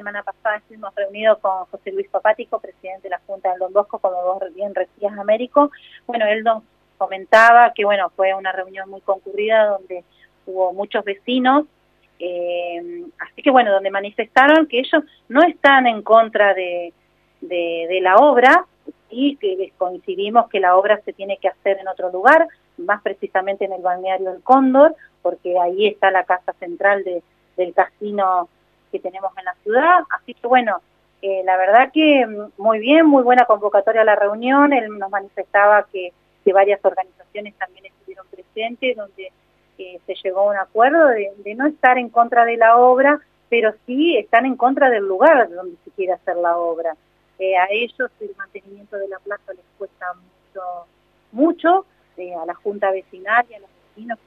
semana pasada estuvimos reunidos con José Luis Papático, presidente de la Junta del Don Bosco, como vos bien decías, Américo. Bueno, él nos comentaba que, bueno, fue una reunión muy concurrida donde hubo muchos vecinos, así que, bueno, donde manifestaron que ellos no están en contra de la obra, y que coincidimos que la obra se tiene que hacer en otro lugar, más precisamente en el balneario El Cóndor, porque ahí está la casa central del casino que tenemos en la ciudad. Así que bueno, la verdad que muy bien, muy buena convocatoria a la reunión. Él nos manifestaba que varias organizaciones también estuvieron presentes, donde se llegó a un acuerdo de no estar en contra de la obra, pero sí están en contra del lugar donde se quiere hacer la obra. A ellos el mantenimiento de la plaza les cuesta mucho, a la Junta Vecinal y a los vecinos,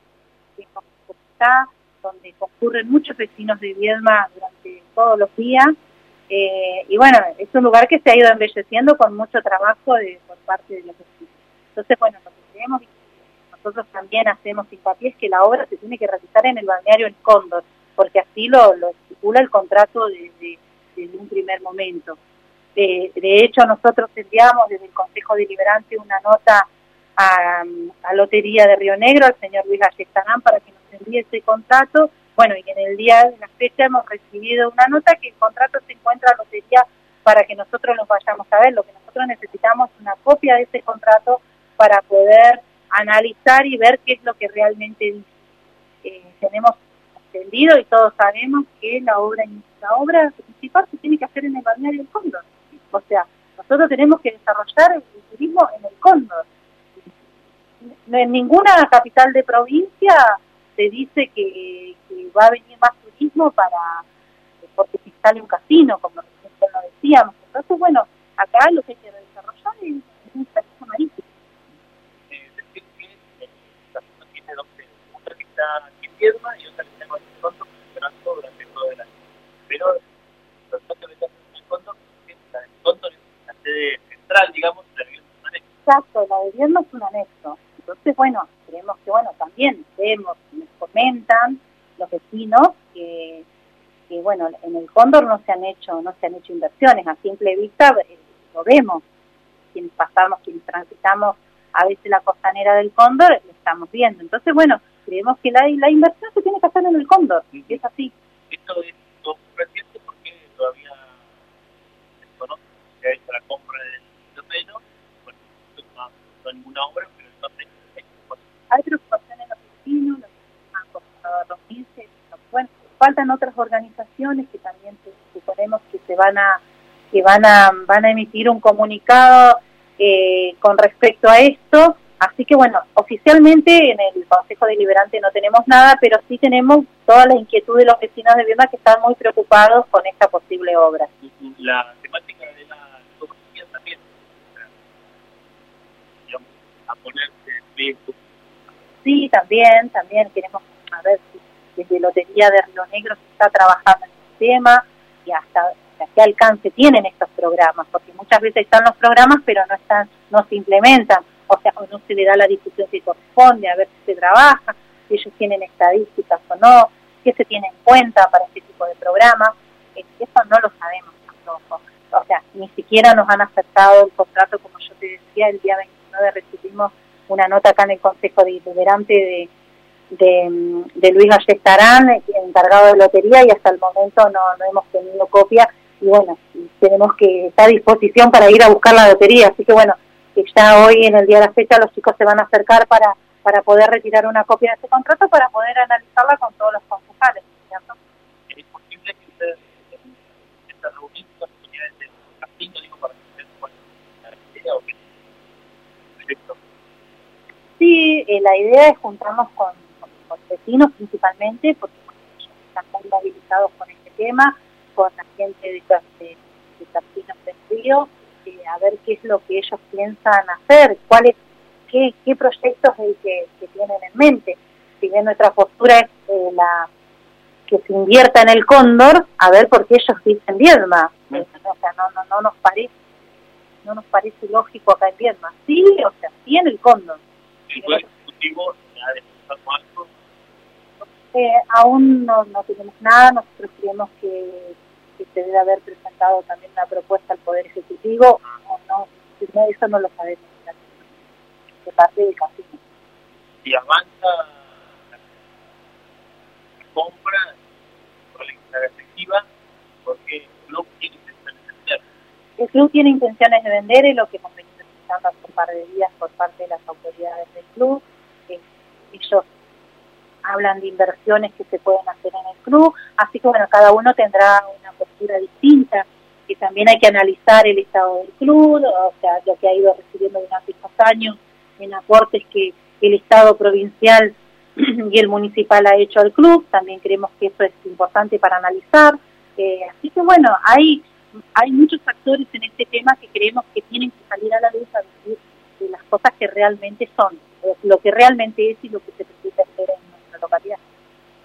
donde concurren muchos vecinos de Viedma durante todos los días, y bueno, es un lugar que se ha ido embelleciendo con mucho trabajo por parte de los vecinos. Entonces, bueno, lo que creemos, y nosotros también hacemos hincapié, es que la obra se tiene que realizar en el balneario El Cóndor, porque así lo estipula el contrato desde un primer momento. De hecho, nosotros enviamos desde el Consejo Deliberante una nota a Lotería de Río Negro, al señor Luis Ayestarán, para que nos envíe ese contrato. Bueno, y en el día de la fecha hemos recibido una nota que el contrato se encuentra a Lotería para que nosotros los vayamos a ver. Lo que nosotros necesitamos es una copia de ese contrato para poder analizar y ver qué es lo que realmente dice. Tenemos entendido y todos sabemos que la obra principal se tiene que hacer en el balneario El Cóndor. O sea, nosotros tenemos que desarrollar el turismo en El Cóndor. En ninguna capital de provincia se dice que va a venir más turismo porque se instale un casino, como recién lo decíamos. Entonces, bueno, acá lo que hay que desarrollar es un servicio marítimo. Decir que la zona tiene dos sedes, una que está aquí en Viedma y otra que está en el Cóndor, funcionando durante todo el año. Pero los dos que están en el Cóndor, la del Cóndor es la sede central, digamos, la de Viedma es un anexo. Exacto, la de Viedma es un anexo. Entonces, bueno, creemos que, bueno, también vemos, nos comentan los vecinos que bueno, en el Cóndor no se han hecho inversiones. A simple vista lo vemos, quienes pasamos, quienes transitamos a veces la costanera del Cóndor, lo estamos viendo. Entonces, bueno, creemos que la inversión se tiene que hacer en el Cóndor, y es así. Esto es reciente porque todavía se desconoce que ha hecho la compra del terreno. Bueno, no hay ninguna obra, pero entonces hay preocupación en los vecinos, los vecinos han comenzado a reunirse. Bueno, faltan otras organizaciones que también suponemos que van a emitir un comunicado con respecto a esto. Así que bueno, oficialmente en el Consejo Deliberante no tenemos nada, pero sí tenemos toda la inquietud de los vecinos de Viedma que están muy preocupados con esta posible obra. La temática de la ecología también, digamos, a ponerse riesgo. Sí, también queremos ver si desde Lotería de Río Negro se está trabajando en el tema y hasta qué alcance tienen estos programas, porque muchas veces están los programas pero no se implementan, o sea, o no se le da la difusión que corresponde, a ver si se trabaja, si ellos tienen estadísticas o no, qué se tiene en cuenta para este tipo de programas. Eso no lo sabemos tampoco. O sea, ni siquiera nos han aceptado el contrato, como yo te decía, el día 29 recibimos una nota acá en el Consejo Deliberante de Luis Ayestarán, encargado de lotería, y hasta el momento no hemos tenido copia, y bueno, tenemos que estar a disposición para ir a buscar la lotería, así que bueno, que ya hoy en el día de la fecha los chicos se van a acercar para poder retirar una copia de ese contrato, para poder analizarla con todos los concejales, ¿cierto? ¿Es posible que ustedes esta reunión con las unidades del casino, digo, para que ustedes puedan la idea o qué proyecto? Sí, la idea es juntarnos con vecinos principalmente, porque ellos están muy movilizados con este tema, con la gente de Casinos del Río, a ver qué es lo que ellos piensan hacer, qué proyectos es el que tienen en mente. Si bien nuestra postura es que se invierta en el Cóndor, a ver por qué ellos dicen Viedma. O sea, no nos parece lógico acá en Viedma. Sí, o sea, sí en el Cóndor. ¿El Ejecutivo ha desplazado algo? Aún no tenemos nada. Nosotros creemos que que se debe haber presentado también una propuesta al Poder Ejecutivo, o no, eso no lo sabemos de parte del casino. Si avanza la compra con la efectiva, porque el club tiene intenciones de vender. El club tiene intenciones de vender, es lo que hemos venido escuchando hace un par de días por parte de las autoridades del club. Ellos hablan de inversiones que se pueden hacer en el club, así que bueno, cada uno tendrá una postura distinta, que también hay que analizar el estado del club, o sea, lo que ha ido recibiendo durante estos años en aportes que el Estado provincial y el municipal ha hecho al club. También creemos que eso es importante para analizar, así que bueno, hay muchos factores en este tema que creemos que tienen que salir a la luz a decir de las cosas que realmente son, lo que realmente es y lo que se precisa hacer en nuestra localidad.